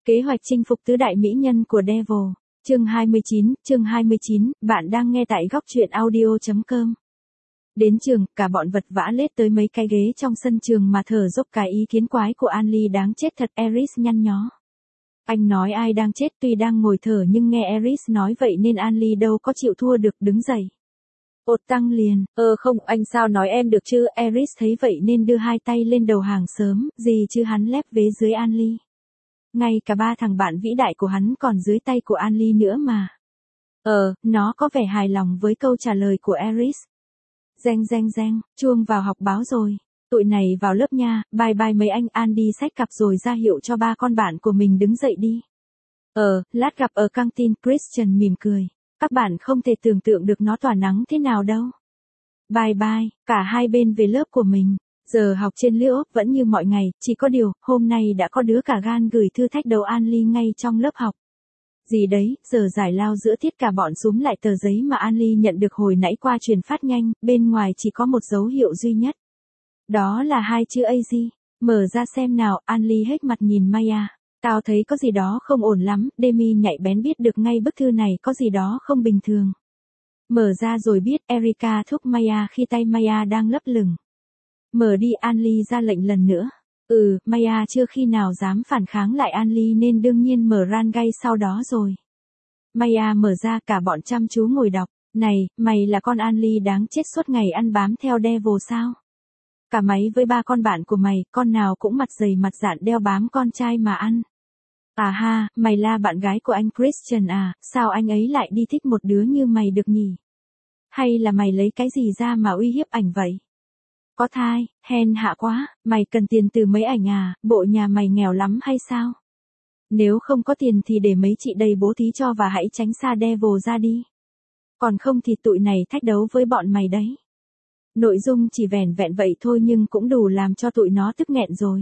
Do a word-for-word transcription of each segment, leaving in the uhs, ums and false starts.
Kế hoạch chinh phục tứ đại mỹ nhân của Devil. Chương hai mươi chín, chương hai mươi chín, bạn đang nghe tại góc truyện audio chấm com. Đến trường, cả bọn vật vã lết tới mấy cái ghế trong sân trường mà thở dốc cái ý kiến quái của Anly đáng chết thật. Eris nhăn nhó. Anh nói ai đang chết, tuy đang ngồi thở nhưng nghe Eris nói vậy nên Anly đâu có chịu thua được, đứng dậy. Ột tăng liền, ờ không, anh sao nói em được chứ. Eris thấy vậy nên đưa hai tay lên đầu hàng sớm, gì chứ hắn lép vế dưới Anly. Ngay cả ba thằng bạn vĩ đại của hắn còn dưới tay của Anly nữa mà. Ờ, nó có vẻ hài lòng với câu trả lời của Eris. Reng reng reng, chuông vào học báo rồi. Tụi này vào lớp nha, bye bye mấy anh. An đi xách cặp rồi ra hiệu cho ba con bạn của mình đứng dậy đi. Ờ, lát gặp ở căng tin. Christian mỉm cười. Các bạn không thể tưởng tượng được nó tỏa nắng thế nào đâu. Bye bye, cả hai bên về lớp của mình. Giờ học trên lớp vẫn như mọi ngày, chỉ có điều, hôm nay đã có đứa cả gan gửi thư thách đầu Anly ngay trong lớp học. Gì đấy, giờ giải lao giữa tiết cả bọn súm lại tờ giấy mà Anly nhận được hồi nãy qua truyền phát nhanh, bên ngoài chỉ có một dấu hiệu duy nhất. Đó là hai chữ a giê. Mở ra xem nào. Anly hết mặt nhìn Maya. Tao thấy có gì đó không ổn lắm. Demi nhạy bén biết được ngay bức thư này có gì đó không bình thường. Mở ra rồi biết. Erica thúc Maya khi tay Maya đang lấp lửng. Mở đi. Anly ra lệnh lần nữa. Ừ, Maya chưa khi nào dám phản kháng lại Anly nên đương nhiên mở ran ngay sau đó rồi. Maya mở ra, cả bọn chăm chú ngồi đọc. Này, mày là con Anly đáng chết suốt ngày ăn bám theo Devil sao? Cả máy với ba con bạn của mày, con nào cũng mặt dày mặt dạn đeo bám con trai mà ăn. À ha, mày là bạn gái của anh Christian à, sao anh ấy lại đi thích một đứa như mày được nhỉ? Hay là mày lấy cái gì ra mà uy hiếp ảnh vậy? Có thai, hèn hạ quá, mày cần tiền từ mấy ảnh à, bộ nhà mày nghèo lắm hay sao? Nếu không có tiền thì để mấy chị đây bố thí cho và hãy tránh xa Devil ra đi. Còn không thì tụi này thách đấu với bọn mày đấy. Nội dung chỉ vẻn vẹn vậy thôi nhưng cũng đủ làm cho tụi nó tức nghẹn rồi.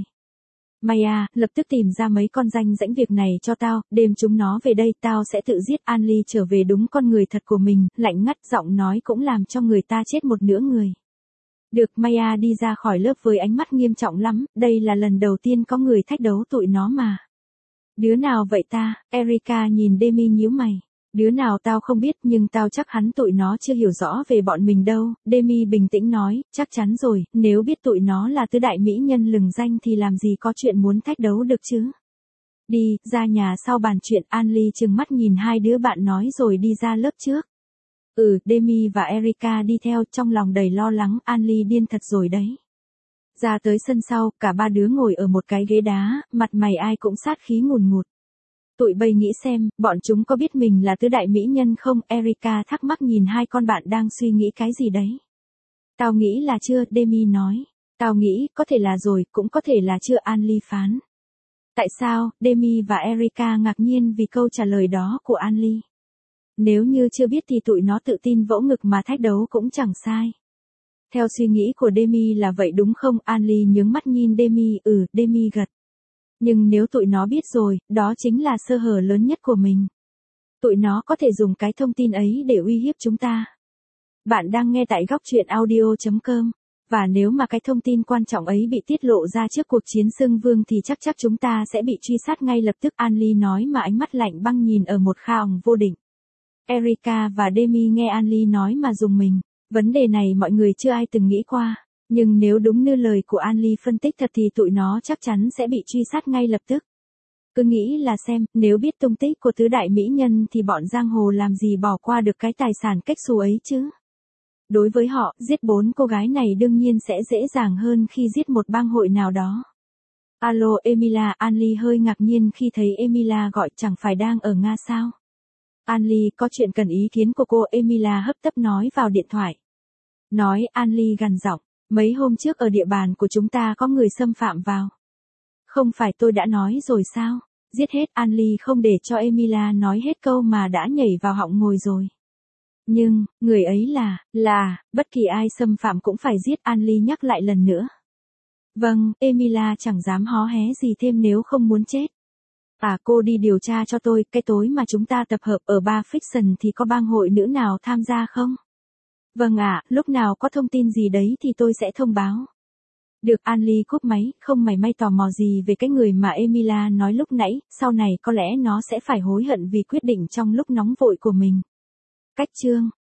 Maya, lập tức tìm ra mấy con danh rãnh việc này cho tao, đem chúng nó về đây, tao sẽ tự giết. Anly trở về đúng con người thật của mình, lạnh ngắt, giọng nói cũng làm cho người ta chết một nửa người. Được. Maya đi ra khỏi lớp với ánh mắt nghiêm trọng lắm, đây là lần đầu tiên có người thách đấu tụi nó mà. Đứa nào vậy ta? Erica nhìn Demi nhíu mày. Đứa nào tao không biết nhưng tao chắc hắn tụi nó chưa hiểu rõ về bọn mình đâu. Demi bình tĩnh nói, chắc chắn rồi, nếu biết tụi nó là tứ đại mỹ nhân lừng danh thì làm gì có chuyện muốn thách đấu được chứ. Đi, ra nhà sau bàn chuyện. Anly trừng mắt nhìn hai đứa bạn nói rồi đi ra lớp trước. Ừ, Demi và Erica đi theo, trong lòng đầy lo lắng. Anly điên thật rồi đấy. Ra tới sân sau, cả ba đứa ngồi ở một cái ghế đá, mặt mày ai cũng sát khí ngùn ngụt. Tụi bay nghĩ xem, bọn chúng có biết mình là tứ đại mỹ nhân không? Erica thắc mắc nhìn hai con bạn đang suy nghĩ cái gì đấy. Tao nghĩ là chưa, Demi nói. Tao nghĩ, có thể là rồi, cũng có thể là chưa. Anly phán. Tại sao? Demi và Erica ngạc nhiên vì câu trả lời đó của Anly. Nếu như chưa biết thì tụi nó tự tin vỗ ngực mà thách đấu cũng chẳng sai. Theo suy nghĩ của Demi là vậy đúng không? Anly nhướng mắt nhìn Demi. Ừ, Demi gật. Nhưng nếu tụi nó biết rồi, đó chính là sơ hở lớn nhất của mình. Tụi nó có thể dùng cái thông tin ấy để uy hiếp chúng ta. Bạn đang nghe tại góc truyện audio chấm com. Và nếu mà cái thông tin quan trọng ấy bị tiết lộ ra trước cuộc chiến xưng vương thì chắc chắc chúng ta sẽ bị truy sát ngay lập tức. Anly nói mà ánh mắt lạnh băng nhìn ở một kha ỏng vô định. Erica và Demi nghe Anly nói mà rùng mình. Vấn đề này mọi người chưa ai từng nghĩ qua. Nhưng nếu đúng như lời của Anly phân tích thật thì tụi nó chắc chắn sẽ bị truy sát ngay lập tức. Cứ nghĩ là xem, nếu biết tung tích của tứ đại mỹ nhân thì bọn giang hồ làm gì bỏ qua được cái tài sản cách xù ấy chứ. Đối với họ, giết bốn cô gái này đương nhiên sẽ dễ dàng hơn khi giết một bang hội nào đó. Alo Emilia. Anly hơi ngạc nhiên khi thấy Emilia gọi, chẳng phải đang ở Nga sao? Anly, có chuyện cần ý kiến của cô. Emilia hấp tấp nói vào điện thoại. Nói. Anly gằn giọng. Mấy hôm trước ở địa bàn của chúng ta có người xâm phạm vào. Không phải tôi đã nói rồi sao? Giết hết. Anly không để cho Emilia nói hết câu mà đã nhảy vào họng ngồi rồi. Nhưng, người ấy là, là, bất kỳ ai xâm phạm cũng phải giết. Anly nhắc lại lần nữa. Vâng, Emilia chẳng dám hó hé gì thêm nếu không muốn chết. À, cô đi điều tra cho tôi, cái tối mà chúng ta tập hợp ở bar Fiction thì có bang hội nữ nào tham gia không? Vâng ạ, à, lúc nào có thông tin gì đấy thì tôi sẽ thông báo. Được, Anly cúp máy, không mảy may tò mò gì về cái người mà Emilia nói lúc nãy, sau này có lẽ nó sẽ phải hối hận vì quyết định trong lúc nóng vội của mình. Cách chương